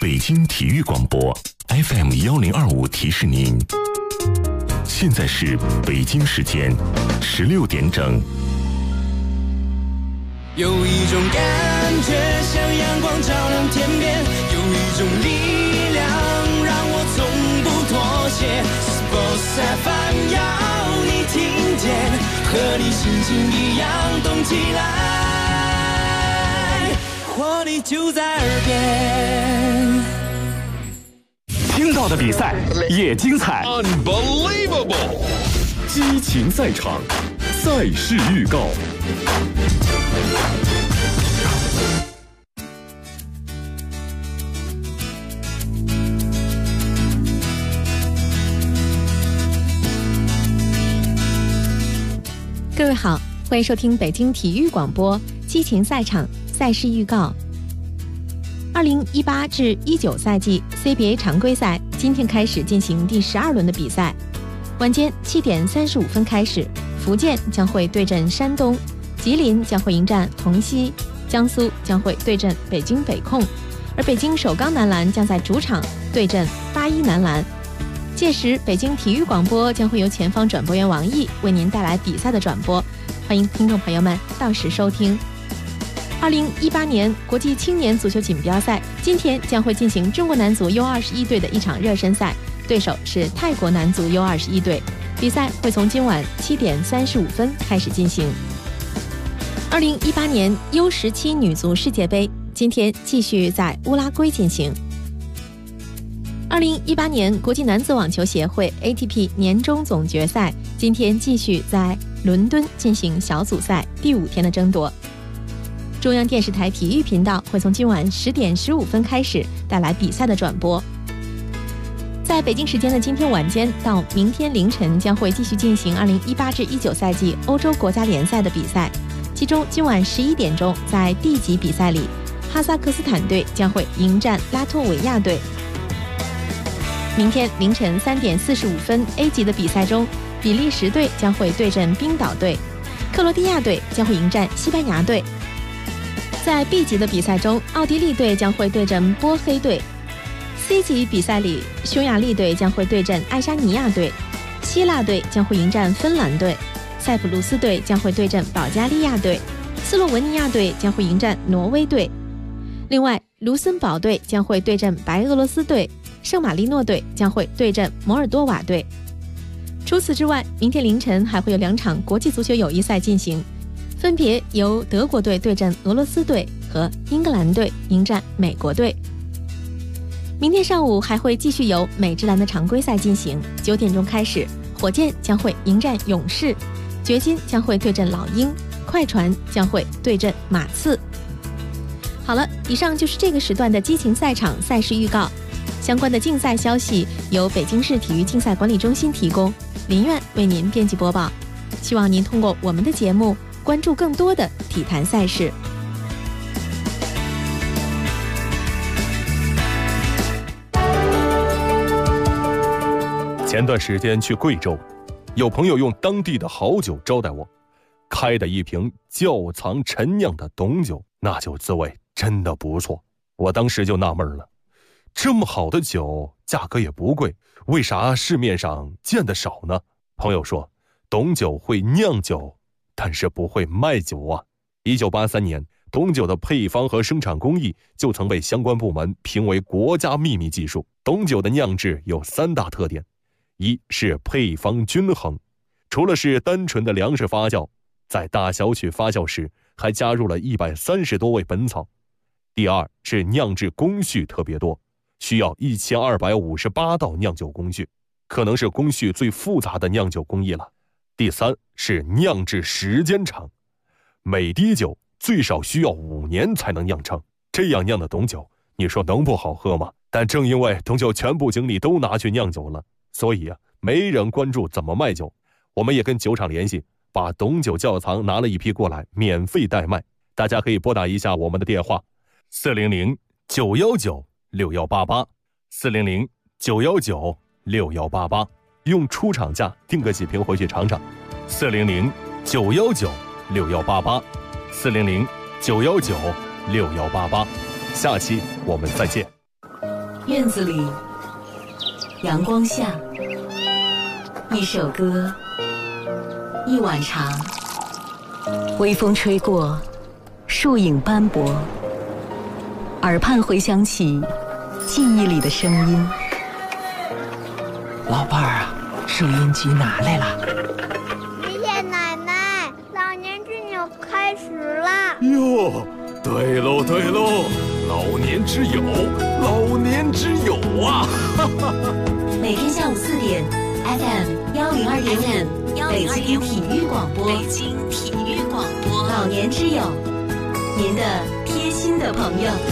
北京体育广播 FM1025提示您，现在是北京时间16点整。 有一种感觉像阳光照亮天边，有一种力量让我从不妥协。Sports FM 要你听见，和你心情一样动起来，活力就在耳边。 听到的比赛也精彩 Unbelievable 激情赛场，赛事预告。 各位好，欢迎收听北京体育广播激情赛场赛事预告。2018至19赛季 CBA 常规赛今天开始进行第12轮的比赛，晚间7点35分开始，福建将会对阵山东，吉林将会迎战同曦，江苏将会对阵北京北控，而北京首钢男篮将在主场对阵81男篮。届时北京体育广播将会由前方转播员王毅为您带来比赛的转播，欢迎听众朋友们到时收听。2018年国际青年足球锦标赛今天将会进行中国男足 U21 队的一场热身赛，对手是泰国男足 U21 队，比赛会从今晚7点35分开始进行。2018年 U17 女足世界杯今天继续在乌拉圭进行。2018年国际男子网球协会 ATP 年终总决赛今天继续在伦敦进行小组赛第5天的争夺。中央电视台体育频道会从今晚10点15分开始带来比赛的转播。在北京时间的今天晚间到明天凌晨将会继续进行2018至19赛季欧洲国家联赛的比赛，其中今晚11点钟在 D 级比赛里，哈萨克斯坦队将会迎战拉脱维亚队。明天凌晨3点45分 A 级的比赛中，比利时队将会对阵冰岛队，克罗地亚队将会迎战西班牙队。在 B 级的比赛中，奥地利队将会对阵波黑队。C 级比赛里，匈牙利队将会对阵爱沙尼亚队，希腊队将会迎战芬兰队，塞浦路斯队将会对阵保加利亚队，斯洛文尼亚队将会迎战挪威队。另外，卢森堡队将会对阵白俄罗斯队，圣马力诺队将会对阵摩尔多瓦队。除此之外，明天凌晨还会有2场国际足球友谊赛进行，分别由德国队对阵俄罗斯队和英格兰队迎战美国队。明天上午还会继续有美职篮的常规赛进行，9点钟开始，火箭将会迎战勇士，掘金将会对阵老鹰，快船将会对阵马刺。好了，以上就是这个时段的激情赛场赛事预告。相关的竞赛消息由北京市体育竞赛管理中心提供，林苑为您编辑播报。希望您通过我们的节目关注更多的体坛赛事。 前段时间去贵州，有朋友用当地的好酒招待我，开的一瓶窖藏陈酿的董酒，那酒滋味真的不错。我当时就纳闷了，这么好的酒价格也不贵，为啥市面上见得少呢？朋友说，董酒会酿酒，但是不会卖酒啊。1983年，董酒的配方和生产工艺就曾被相关部门评为国家秘密技术。董酒的酿制有3大特点，一是配方均衡，除了是单纯的粮食发酵，在大小曲发酵时还加入了130多味本草。第二是酿制工序特别多，需要1258道酿酒工序，可能是工序最复杂的酿酒工艺了。第三是酿制时间长，每滴酒最少需要5年才能酿成，这样酿的董酒，你说能不好喝吗？但正因为董酒全部精力都拿去酿酒了，所以没人关注怎么卖酒。我们也跟酒厂联系，把董酒窖藏拿了一批过来，免费代卖。大家可以拨打一下我们的电话400-919-6188 400-919-6188，用出厂价订个几瓶回去尝尝。400-919-6188 400-919-6188，下期我们再见。 院子里，阳光下，一首歌，一碗茶，微风吹过，树影斑驳，耳畔回响起记忆里的声音。 老伴儿啊，收音机拿来了。 爷爷奶奶，老年之友开始了。 哟，对喽对喽，老年之友，老年之友啊！ 每天下午4点 ，FM 102.5，北京体育广播，北京体育广播，老年之友，您的贴心的朋友。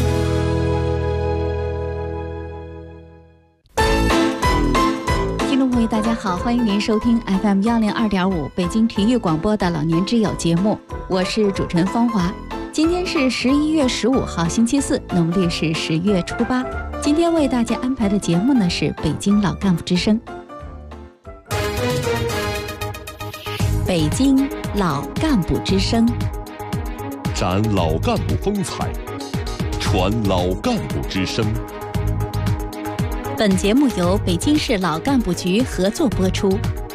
听众朋友，大家好，欢迎您收听 FM 102.5北京体育广播的老年之友节目，我是主持人芳华。今天是11月15号，星期四，农历是10月初8。今天为大家安排的节目呢是北京老干部之声。北京老干部之声， 展老干部风采，传老干部之声。 本节目由北京市老干部局合作播出。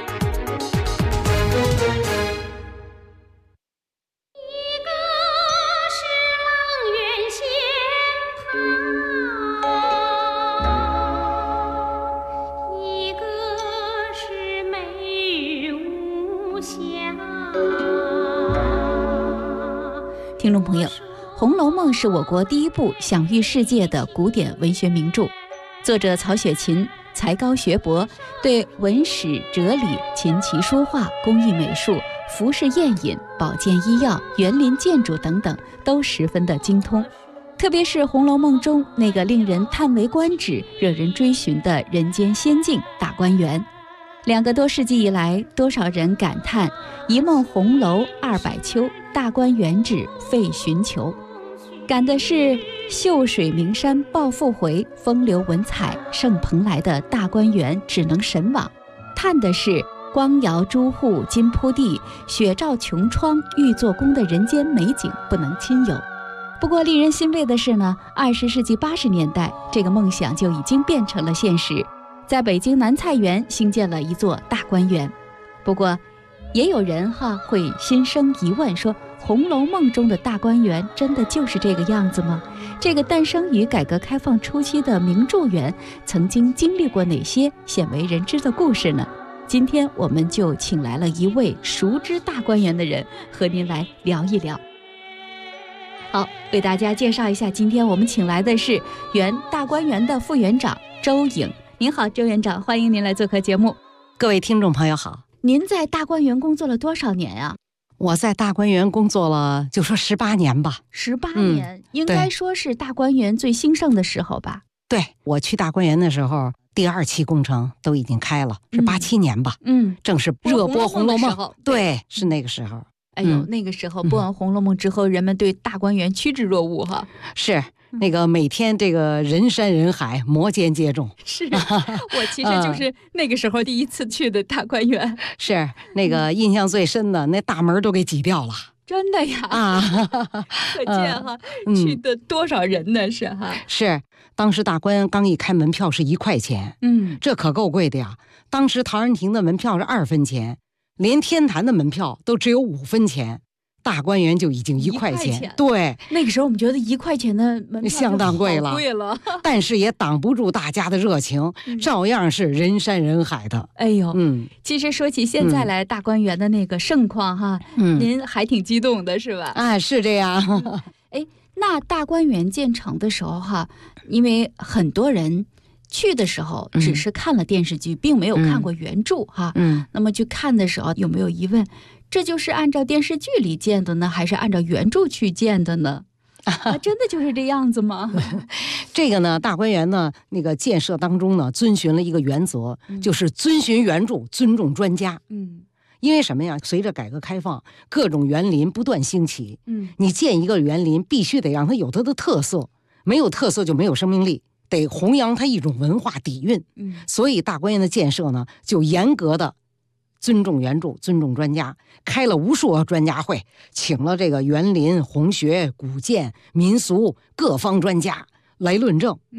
听众朋友，《红楼梦》是我国第一部享誉世界的古典文学名著。作者曹雪芹才高学博，对文史哲理、琴棋书画、工艺美术、服饰宴饮、保健医药、园林建筑等等都十分的精通。特别是《红楼梦》中那个令人叹为观止、惹人追寻的人间仙境大观园，2个多世纪以来，多少人感叹一梦红楼200秋，大观园址费寻求。感的是秀水名山抱负回，风流文采盛蓬莱的大观园只能神往；叹的是光摇朱户金铺地，雪照琼窗玉做工的人间美景不能亲游。不过令人欣慰的是呢，20世纪80年代，这个梦想就已经变成了现实，在北京南菜园兴建了一座大观园。不过也有人会心生疑问，说《红楼梦》中的大观园真的就是这个样子吗？这个诞生于改革开放初期的名著园曾经经历过哪些鲜为人知的故事呢？今天我们就请来了一位熟知大观园的人，和您来聊一聊。好，为大家介绍一下，今天我们请来的是原大观园的副园长周颖。您好，周园长，欢迎您来做客节目。 各位听众朋友好。 您在大观园工作了多少年啊？ 我在大观园工作了，就说18年吧。 18年，应该说是大观园最兴盛的时候吧？ 对，我去大观园的时候，第2期工程都已经开了，是87年吧？正是热播《红楼梦》对，是那个时候。 哎呦，那个时候播完《红楼梦》之后，人们对大观园趋之若鹜哈。 是。那个每天这个人山人海，摩肩接踵。 是我其实就是那个时候第一次去的大观园。 是那个印象最深的，那大门都给挤掉了。 真的呀？可见去的多少人呢？ 是当时大观刚一开，门票是1块钱。这可够贵的呀。当时陶然亭的门票是2分钱，连天坛的门票都只有5分钱。大观园就已经1块钱，对， 那个时候我们觉得1块钱的门票相当贵了，但是也挡不住大家的热情，照样是人山人海的。 哎呦，其实说起现在来大观园的那个盛况您还挺激动的是吧？ 啊，是这样。 那大观园建成的时候因为很多人去的时候只是看了电视剧，并没有看过原著那么去看的时候有没有疑问？这就是按照电视剧里建的呢，还是按照原著去建的呢？真的就是这样子吗？ 这个呢，大观园呢，那个建设当中呢，遵循了一个原则，就是遵循原著，尊重专家。因为什么呀？随着改革开放，各种园林不断兴起。你建一个园林，必须得让它有它的特色，没有特色就没有生命力，得弘扬它一种文化底蕴。所以大观园的建设呢，就严格的尊重原著，尊重专家，开了无数个专家会，请了这个园林、红学、古建、民俗各方专家来论证。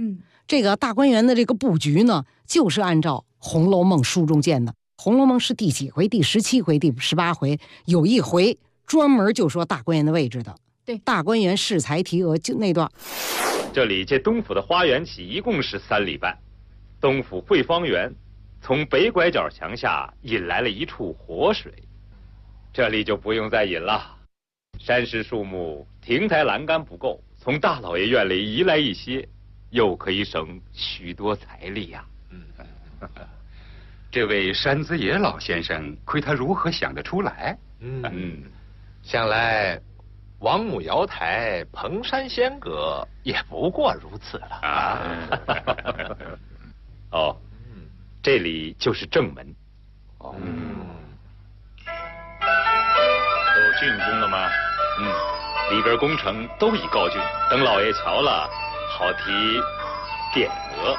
这个大观园的这个布局呢，就是按照《红楼梦》书中建的。《红楼梦》是第几回？第17回、第18回，有一回专门就说大观园的位置的。 对， 大观园适才题额就那段。 这里借东府的花园起，一共是3里半。东府汇芳园从北拐角墙下引来了一处活水，这里就不用再引了。山石树木、亭台栏杆不够，从大老爷院里移来一些，又可以省许多财力呀。 这位山子野老先生，亏他如何想得出来？ 想来王母瑶台、蓬山仙阁也不过如此了啊！ 哦，这里就是正门。 都竣工了吗？里边工程都已告竣，等老爷瞧了，好提匾额。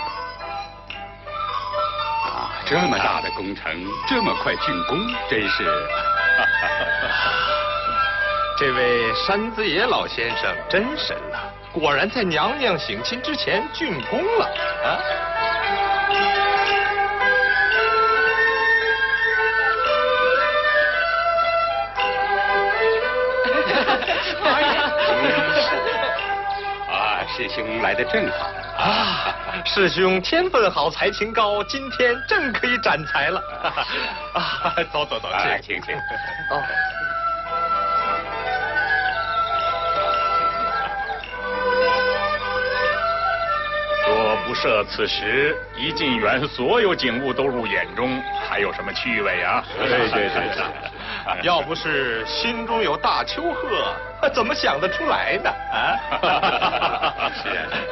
这么大的工程，这么快竣工，真是。 这位山子野老先生真神了，果然在娘娘省亲之前竣工了啊！ 师兄来得正好啊！师兄天分好，才情高，今天正可以展才了啊！走， 请。 哦。 若不设此时，一进园，所有景物都入眼中，还有什么趣味啊？ 对。要不是心中有大丘壑，怎么想得出来呢？啊！ 是。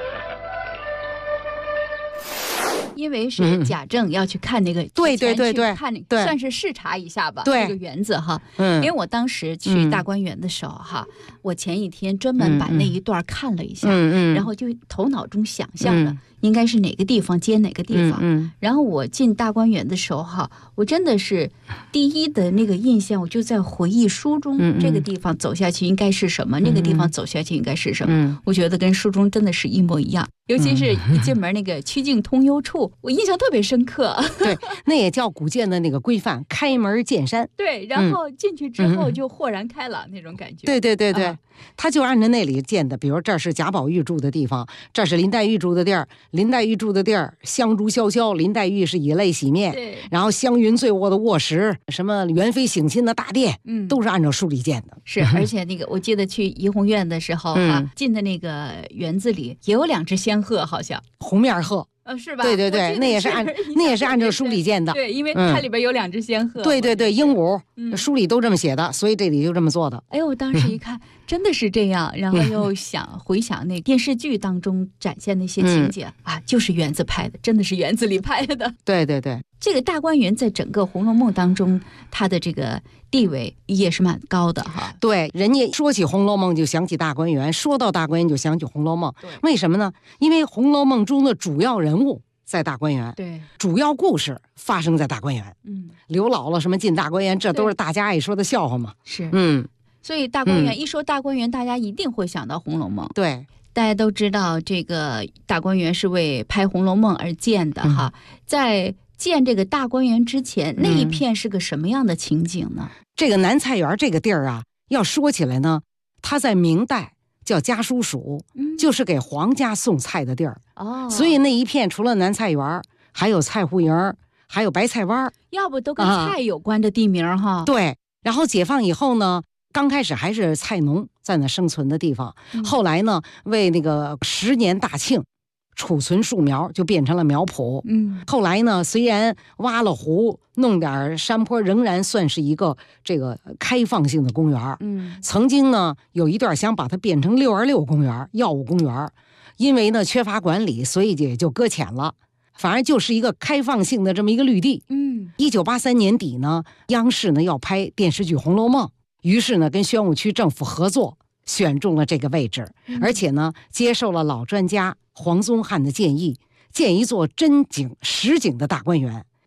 因为是贾政要去看那个， 对， 看那个算是视察一下吧，这个园子哈。因为我当时去大观园的时候哈，我前一天专门把那一段看了一下，然后就头脑中想象了应该是哪个地方接哪个地方。然后我进大观园的时候哈，我真的是第一的那个印象，我就在回忆书中这个地方走下去应该是什么，那个地方走下去应该是什么。我觉得跟书中真的是一模一样。尤其是一进门那个曲径通幽处，我印象特别深刻。 对，那也叫古建的那个规范，开门见山。 对，然后进去之后就豁然开朗那种感觉。 对，他就按照那里建的，比如这是贾宝玉住的地方，这是林黛玉住的地儿，林黛玉住的地儿香烛萧萧，林黛玉是以泪洗面，然后湘云醉卧的卧室，什么元妃省亲的大殿，都是按照书里建的。 是，而且那个我记得去怡红院的时候进的那个园子里也有2只仙鹤，好像红面鹤。 是吧？ 对，那也是按照书里建的。 对，因为它里边有2只仙鹤。 对，鹦鹉，书里都这么写的，所以这里就这么做的。 哎呦，我当时一看，真的是这样，然后又回想那电视剧当中展现那些情节啊，就是园子拍的，真的是园子里拍的。 对。 这个大观园在整个《红楼梦》当中，它的这个地位也是蛮高的哈。 对，人家说起《红楼梦》就想起大观园，说到大观园就想起《红楼梦》。为什么呢？因为《红楼梦》中的主要人物在大观园， 对， 主要故事发生在大观园。刘姥姥什么进大观园，这都是大家爱说的笑话嘛。 是，所以大观园一说大观园，大家一定会想到《红楼梦》。 对。 大家都知道，这个大观园是为拍《红楼梦》而建的哈。在建这个大观园之前，那一片是个什么样的情景呢？ 这个南菜园这个地儿啊，要说起来呢，它在明代叫家书署，就是给皇家送菜的地儿。所以那一片除了南菜园，还有菜户营，还有白菜湾， 要不都跟菜有关的地名哈。 对，然后解放以后呢，刚开始还是菜农在那生存的地方，后来呢，为那个10年大庆储存树苗，就变成了苗圃。后来呢，虽然挖了湖，弄点山坡，仍然算是一个这个开放性的公园。曾经呢，有一段想把它变成626公园、药物公园，因为呢缺乏管理，所以也就搁浅了。反而就是一个开放性的这么一个绿地。1983年底呢，央视呢要拍电视剧《红楼梦》，于是呢跟宣武区政府合作，选中了这个位置，而且呢接受了老专家黄宗汉的建议，建一座真景实景的大观园，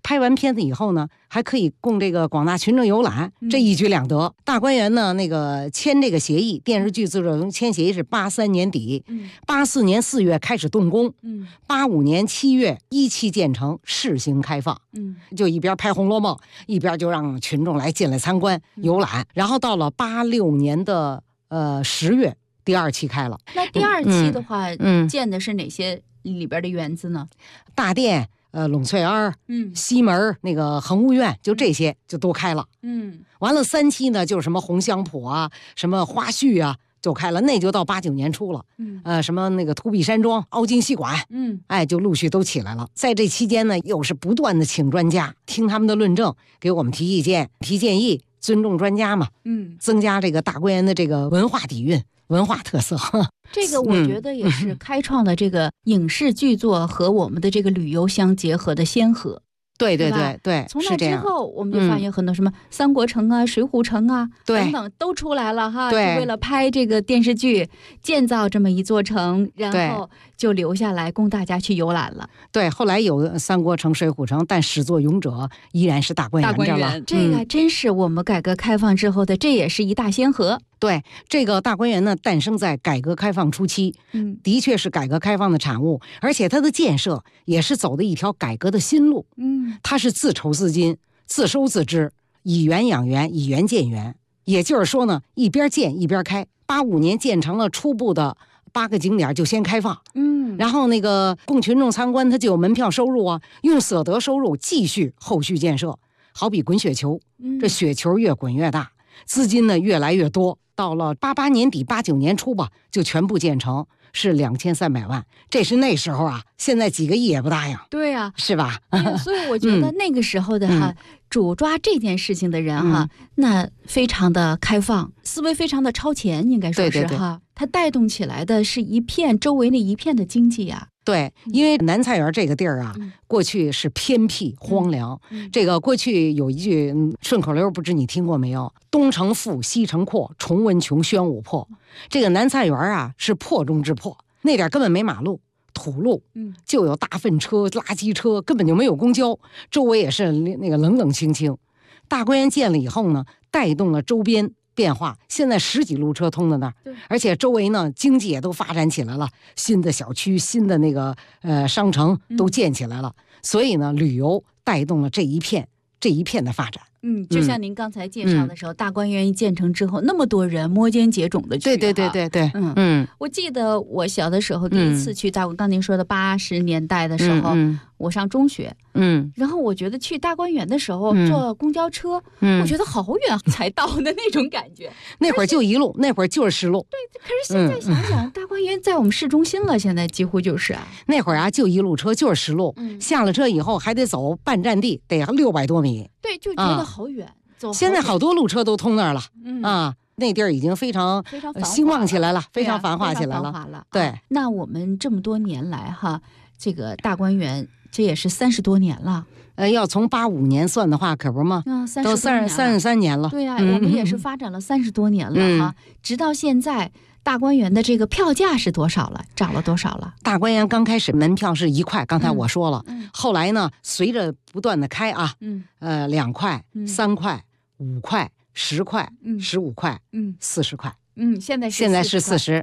拍完片子以后呢，还可以供这个广大群众游览，这一举两得。大观园呢，那个签这个协议，电视剧制作中签协议是83年底，84年4月开始动工，85年7月一期建成，试行开放。就一边拍《红楼梦》，一边就让群众来进来参观游览。然后到了86年的10月，第2期开了。 那第2期的话，建的是哪些里边的园子呢？ 大殿。陇翠庵，西门那个恒芜苑，就这些就都开了。完了3期呢，就是什么红香圃啊，什么花絮啊，就开了。那就到89年初了。什么那个土壁山庄、凹晶戏馆，就陆续都起来了。在这期间呢，又是不断的请专家，听他们的论证，给我们提意见、提建议，尊重专家嘛。增加这个大观园的这个文化底蕴、文化特色。 这个我觉得也是开创了这个影视剧作和我们的这个旅游相结合的先河。 对， 从那之后，我们就发现很多什么三国城啊、水浒城啊等等都出来了哈，就为了拍这个电视剧，建造这么一座城，然后就留下来供大家去游览了。 对，后来有三国城、水浒城，但始作俑者依然是大观园了。 这个真是我们改革开放之后的，这也是一大先河。 对，这个大观园呢，诞生在改革开放初期，的确是改革开放的产物，而且它的建设也是走的一条改革的新路。它是自筹资金、自收自支，以园养园，以园建园。也就是说呢，一边建一边开。85年建成了初步的8个景点，就先开放。然后那个供群众参观，它就有门票收入啊，用所得收入继续后续建设。好比滚雪球，这雪球越滚越大，资金呢越来越多。到了88年底、89年初吧，就全部建成，是2300万。这是那时候啊，现在几个亿也不答应。 对啊， 是吧？ 所以我觉得那个时候的主抓这件事情的人哈，那非常的开放，思维非常的超前，应该说是哈。它带动起来的是一片周围那一片的经济啊。 对，因为南菜园这个地儿啊，过去是偏僻荒凉。这个过去有一句顺口溜，不知你听过没有？东城富，西城阔，崇文穷，宣武破。这个南菜园啊，是破中之破，那点根本没马路，土路，就有大粪车、垃圾车，根本就没有公交，周围也是那个冷冷清清。大观园建了以后呢，带动了周边变化，现在10几路车通的那儿，而且周围呢经济也都发展起来了，新的小区、新的那个商城都建起来了，所以呢，旅游带动了这一片的发展。 就像您刚才介绍的时候，大观园一建成之后，那么多人摩肩接踵的去。 对， 我记得我小的时候第一次去大观，刚您说的80年代的时候，我上中学，然后我觉得去大观园的时候坐公交车，我觉得好远才到的那种感觉。 那会儿就一路，那会儿就是10路。 对，可是现在想想，大观园在我们市中心了，现在几乎就是啊。 那会儿啊，就一路车就是10路，下了车以后还得走半站地，得600多米。 对，就觉得好远。 现在好多路车都通那儿了，那地儿已经非常兴旺起来了，非常繁华起来了。对， 那我们这么多年来哈，这个大观园这也是30多年了。 要从85年算的话，可不嘛，都33年了。 对呀，我们也是发展了30多年了哈，直到现在。大观园的这个票价是多少了？涨了多少了？ 大观园刚开始门票是1块，刚才我说了，后来呢，随着不断的开啊，2块、3块、5块、10块、15块、40块， 现在是40，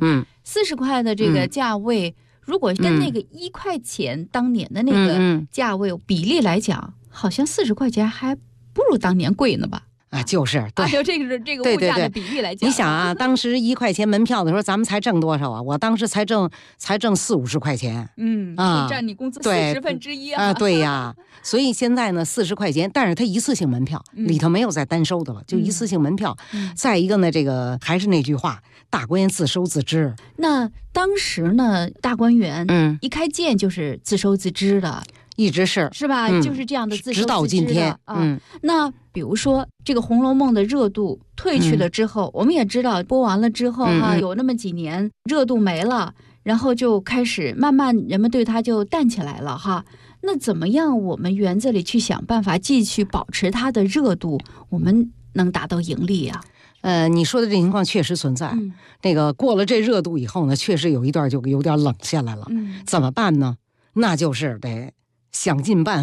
40块的这个价位，如果跟那个1块钱当年的那个价位比例来讲，好像40块钱还不如当年贵呢吧？ 就是对， 就这个物价的比例来讲， 你想啊，当时1块钱门票的时候，咱们才挣多少啊？我当时才挣40-50块钱， 占你工资1/40啊！ 对呀，所以现在呢，40块钱，但是它一次性门票，里头没有再单收的了，就一次性门票。再一个呢，这个还是那句话，大观园自收自支。 那当时呢，大观园一开建就是自收自支的。 一直是吧？就是这样的自收自支的， 直到今天啊。那比如说这个《红楼梦》的热度退去了之后，我们也知道播完了之后哈，有那么几年热度没了，然后就开始慢慢人们对它就淡起来了哈。那怎么样我们园子里去想办法继续保持它的热度，我们能达到盈利呀？ 你说的这情况确实存在。那个过了这热度以后呢，确实有一段就有点冷下来了。怎么办呢？那就是得想尽办法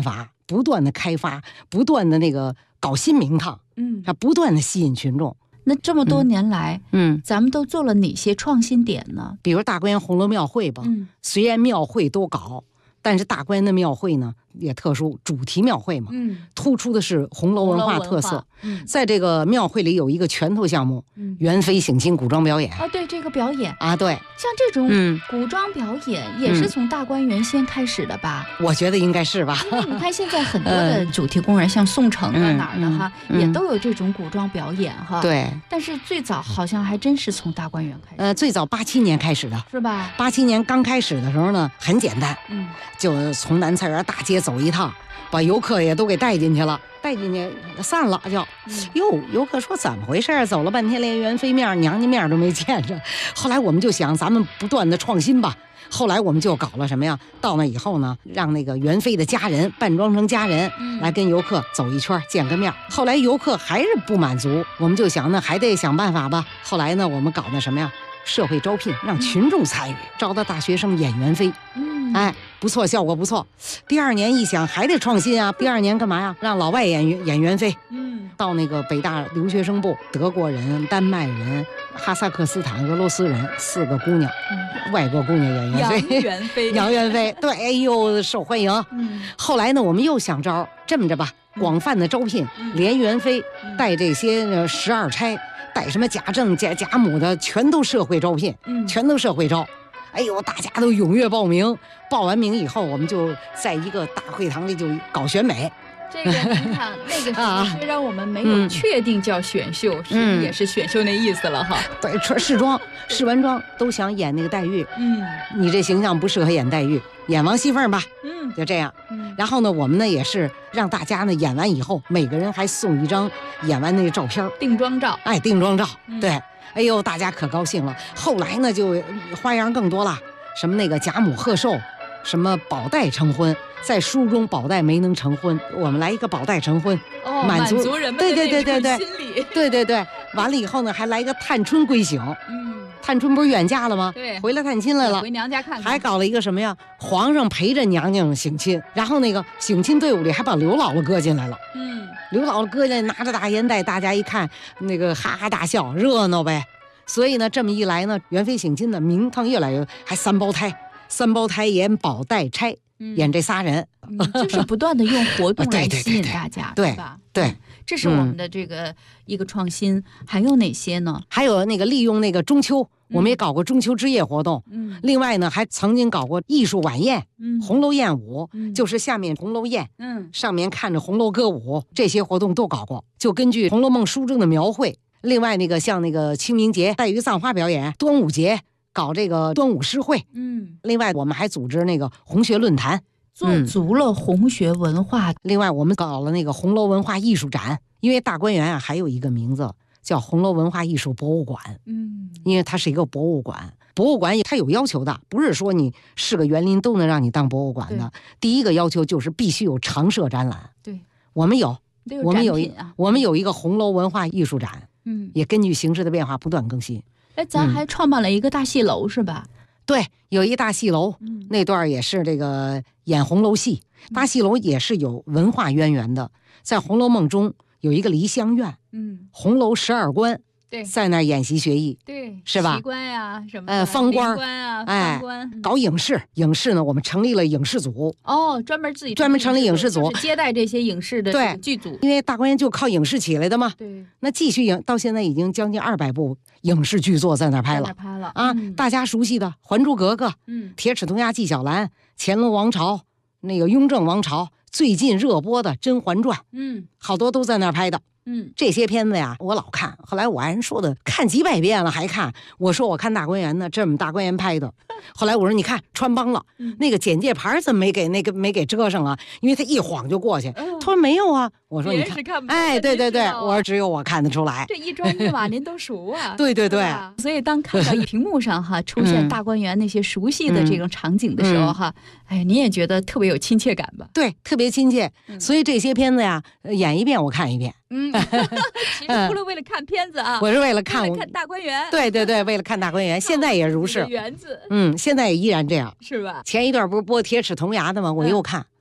不断的开发，不断的那个搞新名堂，它不断的吸引群众。 那这么多年来，咱们都做了哪些创新点呢？ 比如大观园红楼庙会吧，虽然庙会都搞，但是大观园的庙会呢也特殊，主题庙会嘛，突出的是红楼文化特色。在这个庙会里有一个拳头项目，元妃省亲古装表演。 对，这个表演啊，对， 像这种古装表演也是从大观园先开始的吧？ 我觉得应该是吧。 你看现在很多的主题公园，像宋城啊哪儿的哈，也都有这种古装表演哈。 对， 但是最早好像还真是从大观园开始。 最早87年开始的， 是吧 ？87年刚开始的时候呢，很简单，就从南菜园大街走一趟，把游客也都给带进去了，带进去散了就。游客说怎么回事？走了半天连元妃面、娘娘面都没见着。后来我们就想，咱们不断的创新吧。后来我们就搞了什么呀？到那以后呢，让那个元妃的家人扮装成家人，来跟游客走一圈，见个面。后来游客还是不满足，我们就想呢，还得想办法吧。后来呢，我们搞的什么呀？社会招聘，让群众参与，招到大学生演元妃。哎，不错，效果不错。第二年一想，还得创新啊。第二年干嘛呀？让老外演元妃。到那个北大留学生部，德国人、丹麦人、哈萨克斯坦、俄罗斯人4个姑娘，外国姑娘演元妃。 杨元妃， 杨元妃，对，哎呦，受欢迎。后来呢，我们又想招，这么着吧，广泛的招聘，连元妃带这些12钗，带什么贾政、贾母的，全都社会招聘，全都社会招。哎呦，大家都踊跃报名，报完名以后，我们就在一个大会堂里就搞选美。 这个你看，那个时候虽然我们没有确定叫选秀，实际也是选秀那意思了哈。 对，试妆，试完妆都想演那个黛玉。你这形象不适合演黛玉，演王熙凤吧。就这样。然后呢，我们呢也是让大家呢演完以后，每个人还送一张演完那个照片， 定妆照。 哎，定妆照，对。哎呦，大家可高兴了。后来呢，就花样更多了，什么那个贾母贺寿，什么宝黛成婚，在书中宝黛没能成婚，我们来一个宝黛成婚， 满足人们的那种心理。 对，完了以后呢，还来一个探春归省。探春不是远嫁了吗？ 对， 回来探亲来了， 回娘家看看。 还搞了一个什么呀？皇上陪着娘娘省亲，然后那个省亲队伍里还把刘姥姥搁进来了。刘姥姥搁进来，拿着大烟袋，大家一看，那个哈哈大笑，热闹呗。所以呢，这么一来呢，元妃省亲的名堂越来越，还三胞胎演宝黛钗，演这仨人， 就是不断的用活动来吸引大家， 对吧？ 对， 这是我们的这个一个创新。还有哪些呢？ 还有那个利用那个中秋，我们也搞过中秋之夜活动。另外呢，还曾经搞过艺术晚宴，红楼宴舞，就是下面红楼宴，上面看着红楼歌舞，这些活动都搞过。就根据《红楼梦》书中的描绘。另外那个像那个清明节黛玉葬花表演，端午节搞这个端午诗会。另外我们还组织那个红学论坛， 做足了红学文化。 另外我们搞了那个红楼文化艺术展，因为大观园啊还有一个名字叫红楼文化艺术博物馆。因为它是一个博物馆，博物馆它有要求的，不是说你是个园林都能让你当博物馆的。第一个要求就是必须有常设展览。 对， 我们有一个红楼文化艺术展。也根据形势的变化不断更新。 哎，咱还创办了一个大戏楼是吧？ 对，有一大戏楼，那段也是这个演红楼戏。大戏楼也是有文化渊源的，在《红楼梦》中有一个梨香院，红楼12官。 对， 在那儿演习学艺， 对， 是吧？ 奇观呀，什么方官啊， 方官， 搞影视呢，我们成立了影视组。 专门成立影视组， 接待这些影视的剧组。 因为大观园就靠影视起来的嘛。 对， 那继续到现在已经将近200部影视剧作在那儿拍了。大家熟悉的《还珠格格》，铁齿铜牙纪晓岚，乾隆王朝，那个雍正王朝，最近热播的《甄嬛传》，好多都在那儿拍的。这些片子呀，我老看。后来我爱人说的，看几百遍了还看。我说我看大观园呢，这是我们大观园拍的。后来我说你看穿帮了，那个简介牌怎么没给遮上啊？因为他一晃就过去。他说没有啊。我说你看，哎，对，我说只有我看得出来。 这一砖一瓦您都熟啊。 对。 所以当看到屏幕上哈出现大观园那些熟悉的这种场景的时候哈，哎，您也觉得特别有亲切感吧？ 对，特别亲切。所以这些片子呀，演一遍我看一遍。 其实不是为了看片子啊， 我是为了看大观园。 对，为了看大观园，现在也如是。 园子， 现在也依然这样， 是吧？ 前一段不是播铁齿铜牙的吗？我又看，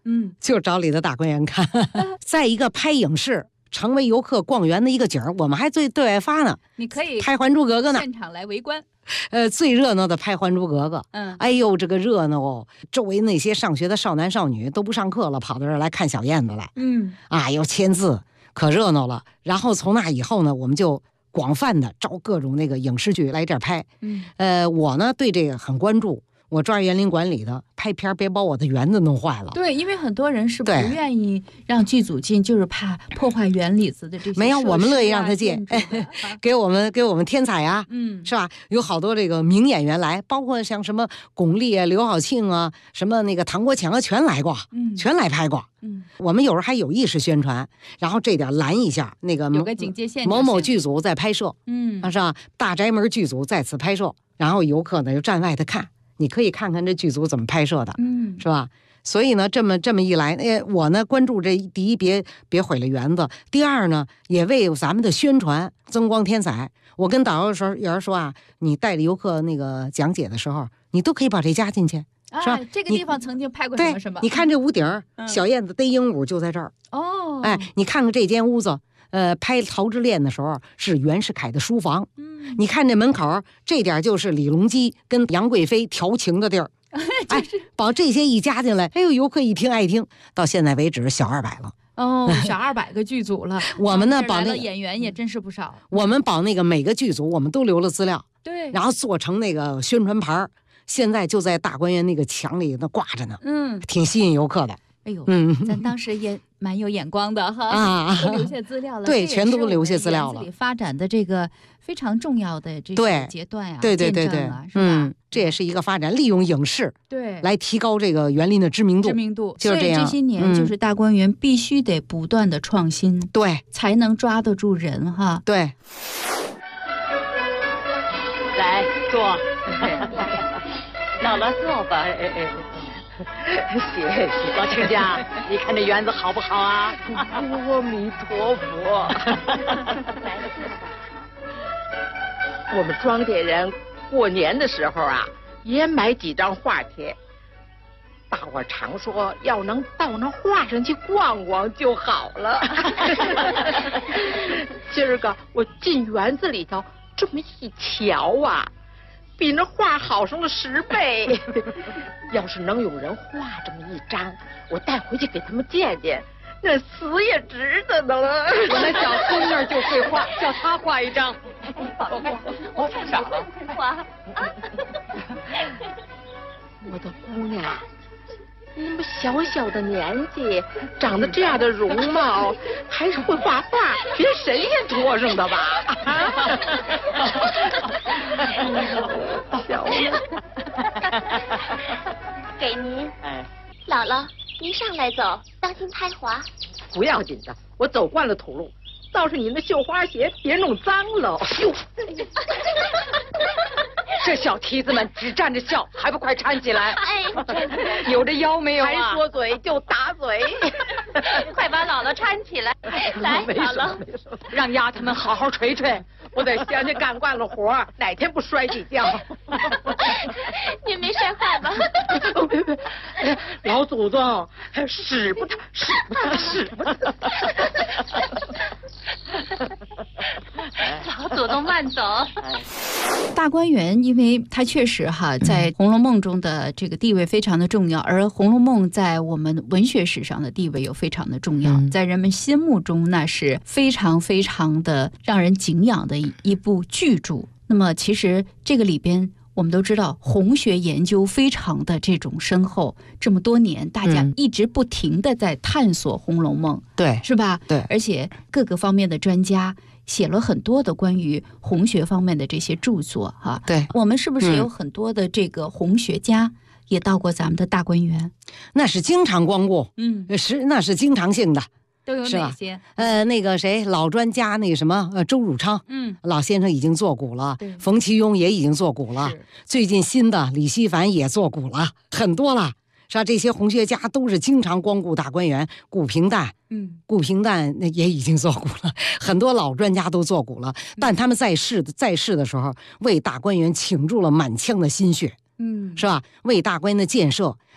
就找里的大观园看。再一个拍影视，成为游客逛园的一个景儿，我们还对外发呢。 你可以拍《还珠格格》呢， 现场来围观。 最热闹的拍《还珠格格》，哎呦，这个热闹哦！周围那些上学的少男少女都不上课了，跑到这儿来看小燕子来。有签字，可热闹了。然后从那以后呢，我们就广泛的招各种那个影视剧来这儿拍。我呢对这个很关注。我抓园林管理的，拍片别把我的园子弄坏了。 对，因为很多人是不愿意让剧组进，就是怕破坏园里子的这些。 没有，我们乐意让他进，给我们添彩啊，是吧？有好多这个名演员来，包括像什么巩俐啊、刘晓庆啊，什么那个唐国强啊，全来过，全来拍过。我们有时候还有意识宣传，然后这点拦一下，那个有个警戒线， 某某剧组在拍摄，是吧？大宅门剧组在此拍摄，然后游客呢就站外头看。你可以看看这剧组怎么拍摄的，是吧？所以呢，这么一来，我呢关注这第一，别毁了园子；第二呢，也为咱们的宣传增光添彩。我跟导游员说啊，你带着游客那个讲解的时候，你都可以把这加进去，是吧？ 这个地方曾经拍过什么什么？ 你看这屋顶，小燕子逮鹦鹉就在这儿。你看看这间屋子。拍《桃之恋》的时候是袁世凯的书房，你看这门口，这点就是李隆基跟杨贵妃调情的地儿。把这些一加进来，哎呦，游客一听爱听，到现在为止小200了。 小200个剧组了。 我们呢，把那个演员也真是不少。 我们把那个每个剧组我们都留了资料， 对， 然后做成那个宣传牌，现在就在大观园那个墙里那挂着呢，挺吸引游客的。 哎呦，咱当时也蛮有眼光的哈，都留下资料了。 对，全都留下资料了。 发展的这个非常重要的这个阶段啊， 对， 是吧？ 这也是一个发展，利用影视对来提高这个园林的知名度。就是这样。 所以这些年，就是大观园必须得不断的创新， 对， 才能抓得住人哈。 对。 来坐，姥姥坐吧。谢谢老亲家，你看这园子好不好啊？阿弥陀佛。我们庄稼人过年的时候啊，也买几张画贴。大伙常说要能到那画上去逛逛就好了。今儿个我进园子里头这么一瞧啊，比那画好上了10倍。要是能有人画这么一张，我带回去给他们见见，那死也值得呢。我那小孙女就会画，叫她画一张。我看傻了。画。我的姑娘，你们小小的年纪，长得这样的容貌，还是会画画，连神仙托上的吧？小给您。姥姥，您上来走，当心拍滑。 不要紧的，我走惯了土路，倒是你那绣花鞋别弄脏了。哟，这小蹄子们只站着笑，还不快搀起来？有这腰没有啊？还说嘴就打嘴。 快把姥姥搀起来。来，姥姥， 让丫头们好好捶捶。我得想想干惯了活，哪天不摔几跤？ 您没摔坏吧？ 别，老祖宗，使不得。 老祖宗慢走。 大观园，因为它确实在《红楼梦》中的这个地位非常的重要，而《红楼梦》在我们文学史上的地位又非常的重要，在人们心目中那是非常非常的让人敬仰的一部巨著。那么其实这个里边我们都知道，红学研究非常的这种深厚，这么多年大家一直不停的在探索《红楼梦》， 对， 是吧？ 对， 而且各个方面的专家写了很多的关于红学方面的这些著作哈。 对， 我们是不是有很多的这个红学家也到过咱们的大观园？ 那是经常光顾，那是经常性的。 都有哪些？ 那个谁，老专家那个什么，周汝昌，老先生已经做古了，冯其庸也已经做古了，最近新的李希凡也做古了，很多了，是吧？这些红学家都是经常光顾大观园。顾平淡，顾平淡那也已经做古了，很多老专家都做古了，但他们在世的时候，为大观园倾注了满腔的心血。是吧？为大观园的建设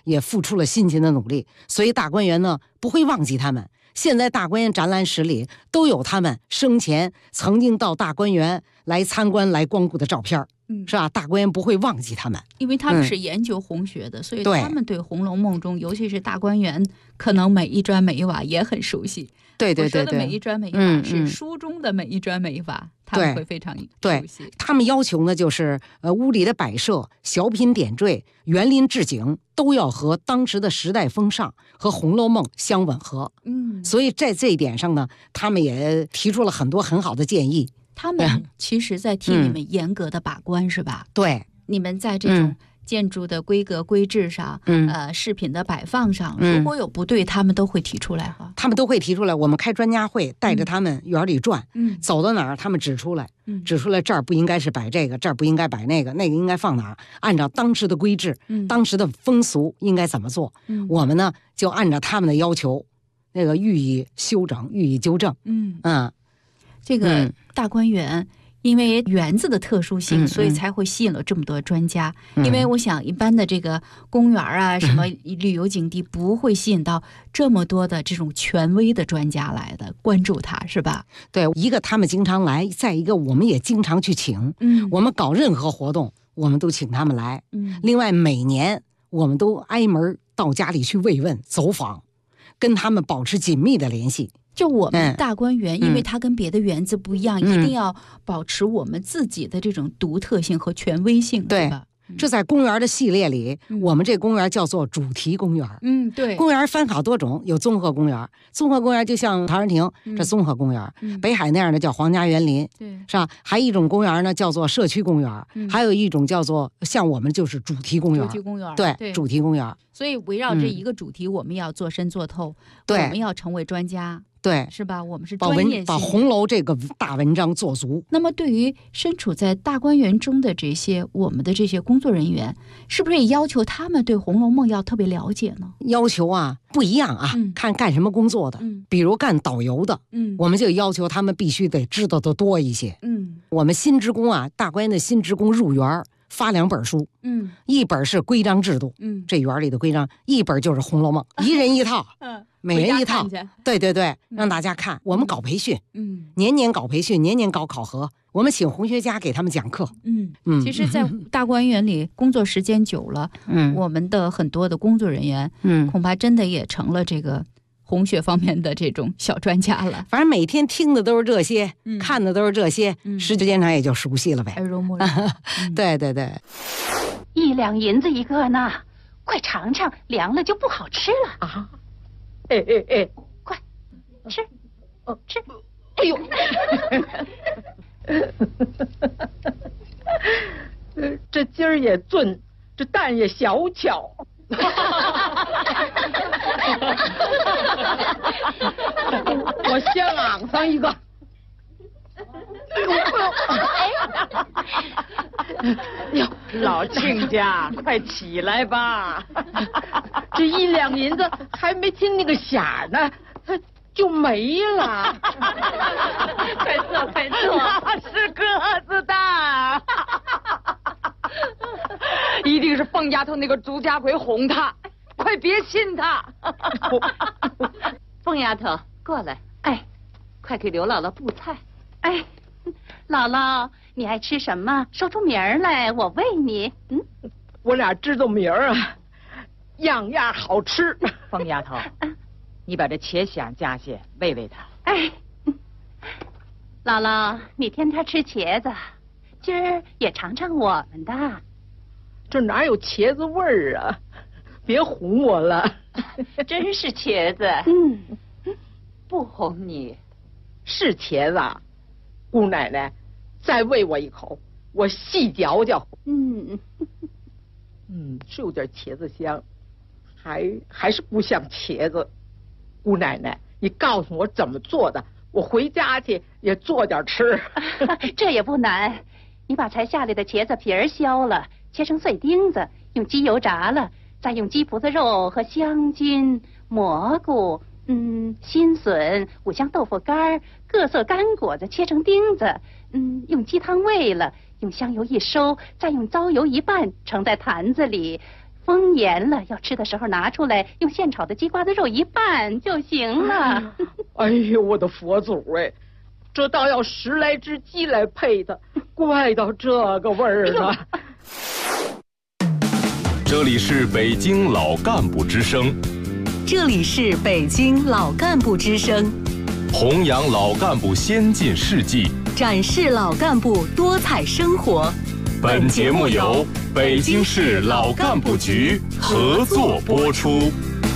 也付出了辛勤的努力，所以大观园呢不会忘记他们。现在大观园展览室里都有他们生前曾经到大观园来参观、来光顾的照片，是吧？大观园不会忘记他们， 因为他们是研究红学的，所以他们对《红楼梦》中，尤其是大观园，可能每一砖每一瓦也很熟悉。 对对对对， 我说的每一砖每一瓦是书中的每一砖每一瓦，他们会非常熟悉。 对，他们要求呢，就是屋里的摆设、小品点缀、园林置景都要和当时的时代风尚和《红楼梦》相吻合。所以在这一点上呢，他们也提出了很多很好的建议。 他们其实在替你们严格的把关，是吧？ 对， 你们在这种建筑的规格规制上，饰品的摆放上，如果有不对，他们都会提出来哈。 他们都会提出来，我们开专家会，带着他们园里转，走到哪儿他们指出来，指出来这儿不应该是摆这个，这儿不应该摆那个，那个应该放哪儿，按照当时的规制，当时的风俗应该怎么做，我们呢就按照他们的要求，那个予以修整，予以纠正。 这个大观园。因为园子的特殊性，所以才会吸引了这么多专家。因为我想，一般的这个公园啊，什么旅游景地，不会吸引到这么多的这种权威的专家来的关注它，是吧？ 对，一个他们经常来，再一个我们也经常去请。我们搞任何活动，我们都请他们来。另外每年我们都挨门到家里去慰问、走访，跟他们保持紧密的联系。 就我们大观园，因为它跟别的园子不一样，一定要保持我们自己的这种独特性和权威性，对吧？ 这在公园的系列里，我们这公园叫做主题公园。 对， 公园分好多种，有综合公园，综合公园就像陶然亭，这综合公园。北海那样的叫皇家园林，是吧？还有一种公园呢，叫做社区公园，还有一种叫做像我们就是主题公园。 主题公园， 对，主题公园。 所以围绕这一个主题，我们要做深做透，我们要成为专家。 对， 是吧？我们是专业性， 把红楼这个大文章做足。 那么，对于身处在大观园中的这些我们的这些工作人员，是不是也要求他们对《红楼梦》要特别了解呢？ 要求啊，不一样啊，看干什么工作的。比如干导游的，我们就要求他们必须得知道的多一些。我们新职工啊，大观园的新职工入园发2本书，一本是规章制度，这园里的规章；一本就是《红楼梦》，一人一套，每人一套。对对对，让大家看。我们搞培训，年年搞培训，年年搞考核。我们请红学家给他们讲课。 其实，在大观园里工作时间久了，我们的很多的工作人员，恐怕真的也成了这个红学方面的这种小专家了。 反正每天听的都是这些，看的都是这些，时间长也就熟悉了呗。 耳濡目染。 对对对 ，1两银子一个呢，快尝尝，凉了就不好吃了啊！快吃，吃！哎呦， 这筋儿也俊，这蛋也小巧。我先昂上一个。哟，老亲家，快起来吧！这1两银子还没听那个响呢，它就没了。 快坐，快坐， 那是鸽子蛋。一定是凤丫头那个朱家奎哄他，快别信他。 凤丫头，过来，哎，快给刘姥姥布菜。哎，姥姥，你爱吃什么？说出名儿来，我喂你。 我俩知道名儿啊，样样好吃。 凤丫头，你把这茄响夹些，喂喂他。 哎，姥姥，你天天吃茄子，今儿也尝尝我们的。 这哪有茄子味儿啊？别哄我了。 真是茄子。不哄你。 是茄子。姑奶奶，再喂我一口，我细嚼嚼。是有点茄子香，还是不像茄子。姑奶奶，你告诉我怎么做的，我回家去也做点吃。 这也不难，你把才下来的茄子皮儿削了，切成碎丁子，用鸡油炸了，再用鸡脯子肉和香菌、蘑菇。新笋、五香豆腐干、各色干果子切成丁子，用鸡汤煨了，用香油一收，再用糟油一拌，盛在坛子里， 封严了，要吃的时候拿出来，用现炒的鸡瓜子肉一拌就行了。 哎呦，我的佛祖哎，这倒要10来只鸡来配的，怪到这个味儿了。 这里是北京老干部之声， 这里是北京老干部之声， 弘扬老干部先进事迹， 展示老干部多彩生活。 本节目由北京市老干部局合作播出。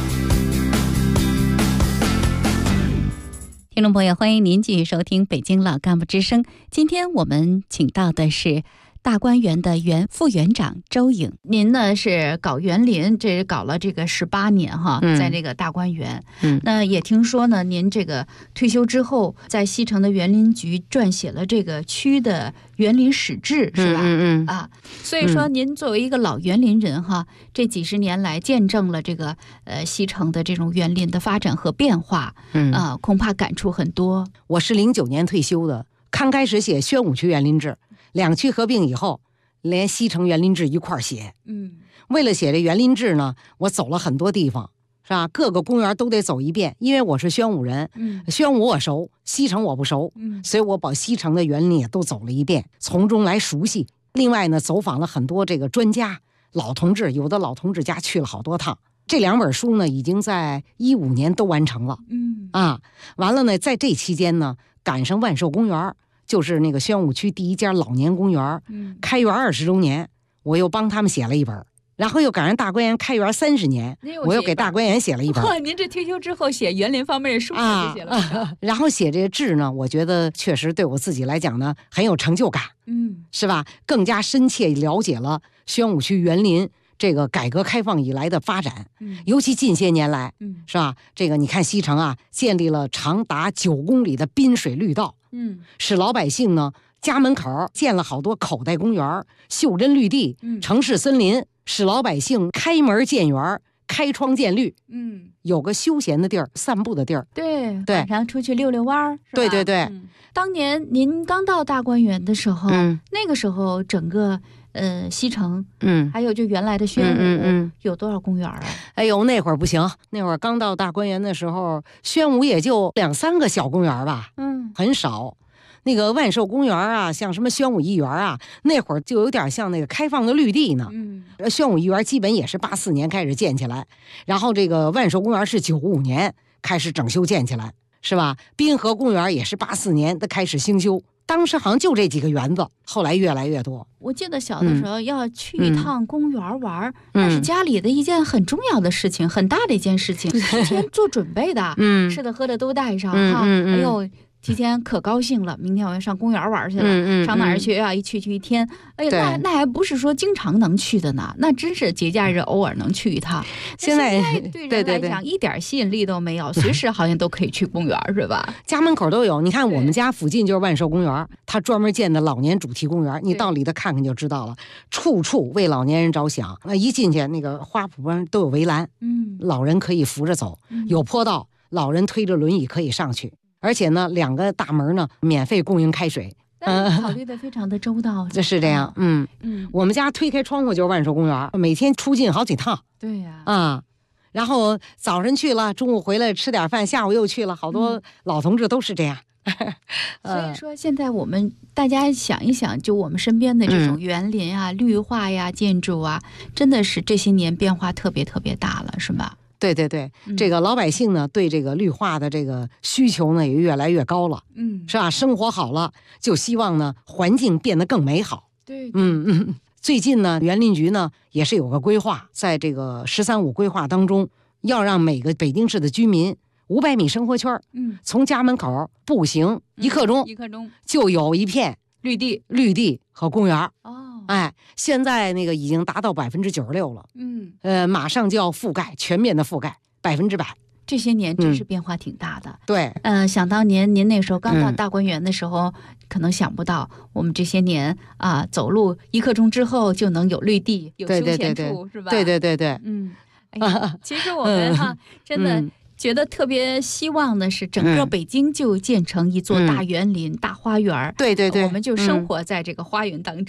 听众朋友，欢迎您继续收听北京老干部之声。今天我们请到的是大观园的原副园长周颖。您呢是搞园林，这搞了这个18年哈，在这个大观园。那也听说呢，您这个退休之后，在西城的园林局撰写了这个区的园林史志，是吧？所以说您作为一个老园林人哈，这几十年来见证了这个西城的这种园林的发展和变化，恐怕感触很多。 我是09年退休的，刚开始写宣武区园林志，2区合并以后，连西城园林志一块儿写。为了写这园林志呢，我走了很多地方，是吧？各个公园都得走一遍，因为我是宣武人，宣武我熟，西城我不熟，所以我把西城的园林也都走了一遍，从中来熟悉。另外呢，走访了很多这个专家、老同志，有的老同志家去了好多趟。这2本书呢，已经在15年都完成了。完了呢，在这期间呢，赶上万寿公园，就是那个宣武区第1家老年公园，开园20周年，我又帮他们写了一本。然后又赶上大观园开园30年，我又给大观园写了一本。 您这退休之后写园林方面的书就写了。 然后写这个志呢，我觉得确实对我自己来讲呢很有成就感，是吧？更加深切了解了宣武区园林这个改革开放以来的发展，尤其近些年来，是吧？这个你看西城啊，建立了长达9公里的滨水绿道，使老百姓呢家门口建了好多口袋公园、袖珍绿地、城市森林。使老百姓开门见园，开窗见绿，有个休闲的地儿，散步的地儿。 对，晚上出去溜溜弯儿。 对对对。 当年您刚到大观园的时候，那个时候整个西城，还有就原来的宣武，有多少公园啊？ 哎呦，那会儿不行，那会儿刚到大观园的时候，宣武也就2、3个小公园吧，很少。那个万寿公园啊，像什么宣武一园啊，那会儿就有点像那个开放的绿地呢。宣武一园基本也是84年开始建起来，然后这个万寿公园是95年开始整修建起来，是吧？滨河公园也是84年的开始兴修。当时好像就这几个园子，后来越来越多。 我记得小的时候要去一趟公园玩，那是家里的一件很重要的事情，很大的一件事情，提前做准备的，吃的喝的都带上哈。哎呦。提前可高兴了，明天我要上公园玩去了。上哪儿去啊？一去一天，哎呀，那还不是说经常能去的呢，那真是节假日偶尔能去一趟。现在对人来讲一点吸引力都没有，随时好像都可以去公园，是吧？ 家门口都有。你看我们家附近就是万寿公园，它专门建的老年主题公园，你到里头看看就知道了，处处为老年人着想。一进去那个花圃上都有围栏，老人可以扶着走，有坡道，老人推着轮椅可以上去。而且呢，2个大门呢免费供应开水， 考虑的非常的周到。 这是这样，我们家推开窗户就是万寿公园，每天出进好几趟。 对呀， 然后早晨去了，中午回来吃点饭，下午又去了，好多老同志都是这样。 所以说，现在我们大家想一想，就我们身边的这种园林啊、绿化呀、建筑啊，真的是这些年变化特别特别大了，是吧？ 对对对，这个老百姓呢，对这个绿化的这个需求呢也越来越高了，是吧？生活好了，就希望呢环境变得更美好。 对， 最近呢，园林局呢也是有个规划，在这个“13·5”规划当中，要让每个北京市的居民500米生活圈，从家门口步行1刻钟，就有一片绿地和公园。现在那个已经达到96%了，马上就要覆盖全面的覆盖100%。 这些年真是变化挺大的。 对， 想当年您那时候刚到大观园的时候，可能想不到我们这些年啊，走路1刻钟之后就能有绿地，有休闲处，是吧？ 对对对对， 其实我们真的觉得特别希望的是，整个北京就建成一座大园林、大花园。 对对对， 我们就生活在这个花园当中。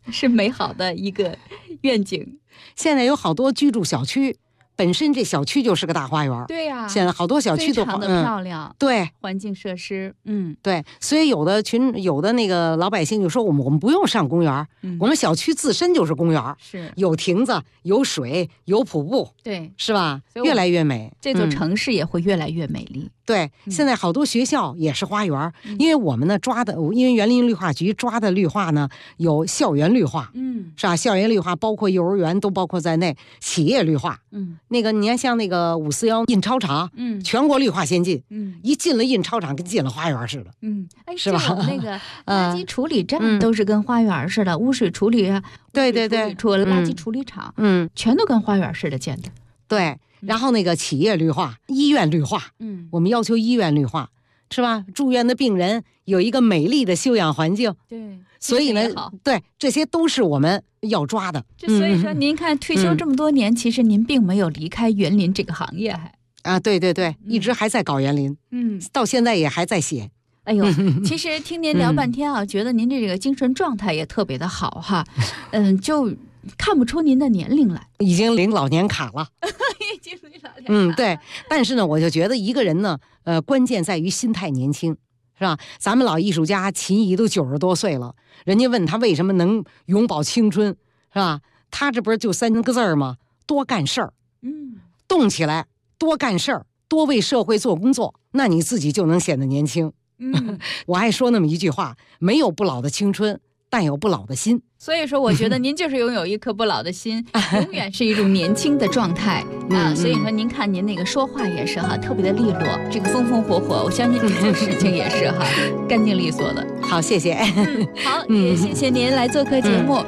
是美好的一个愿景。 现在有好多居住小区，本身这小区就是个大花园。 对呀， 现在好多小区都非常的漂亮。 对， 环境设施， 对，所以有的那个老百姓就说我们不用上公园，我们小区自身就是公园， 是有亭子、有水、有瀑布， 对， 是吧？越来越美， 这座城市也会越来越美丽。 对，现在好多学校也是花园，因为我们呢因为园林绿化局抓的绿化呢有校园绿化，是吧？校园绿化包括幼儿园都包括在内，企业绿化，那个你看像那个541印钞厂，全国绿化先进，一进了印钞厂跟进了花园似的， 是吧？那个垃圾处理站都是跟花园似的，污水处理啊， 对， 垃圾处理厂，全都跟花园似的建的， 对。然后那个企业绿化、医院绿化，我们要求医院绿化，是吧？住院的病人有一个美丽的休养环境， 对， 所以呢，对，这些都是我们要抓的。 所以说，您看退休这么多年，其实您并没有离开园林这个行业， 对，一直还在搞园林，到现在也还在写。 哎呦，其实听您聊半天啊，觉得您这个精神状态也特别的好哈，就看不出您的年龄来， 已经领老年卡了。对，但是呢，我就觉得一个人呢，关键在于心态年轻，是吧？咱们老艺术家秦怡都90多岁了，人家问他为什么能永葆青春，是吧？他这不是就3个字吗？多干事儿，动起来，多干事儿，多为社会做工作，那你自己就能显得年轻。我还说那么一句话，没有不老的青春，但有不老的心。 所以说我觉得您就是拥有一颗不老的心，永远是一种年轻的状态啊。所以说您看您那个说话也是哈，特别的利落，这个风风火火，我相信你做事情也是哈，干净利索的。 好，谢谢。 好，也谢谢您来做客节目。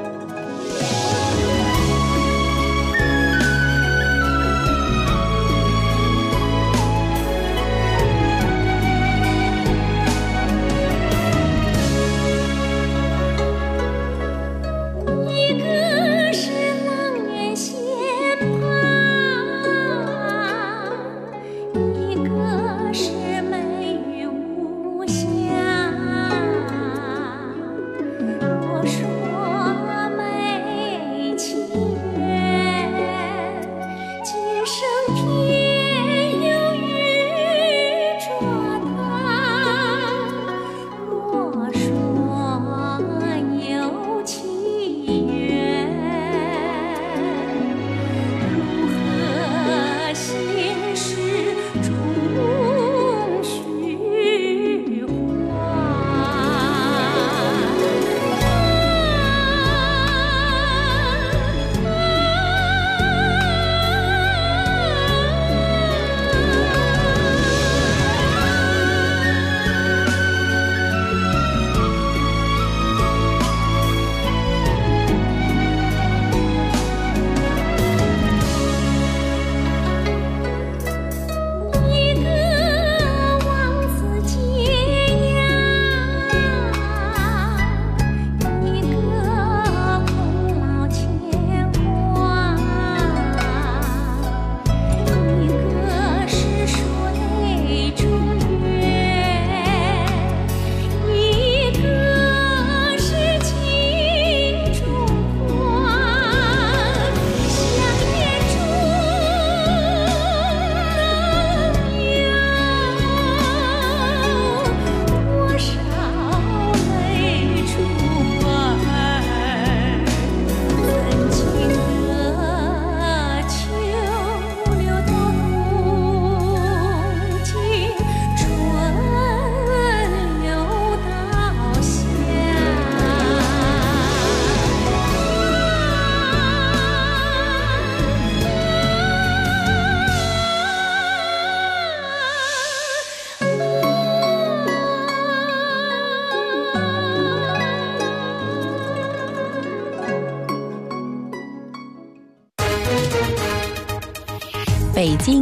北京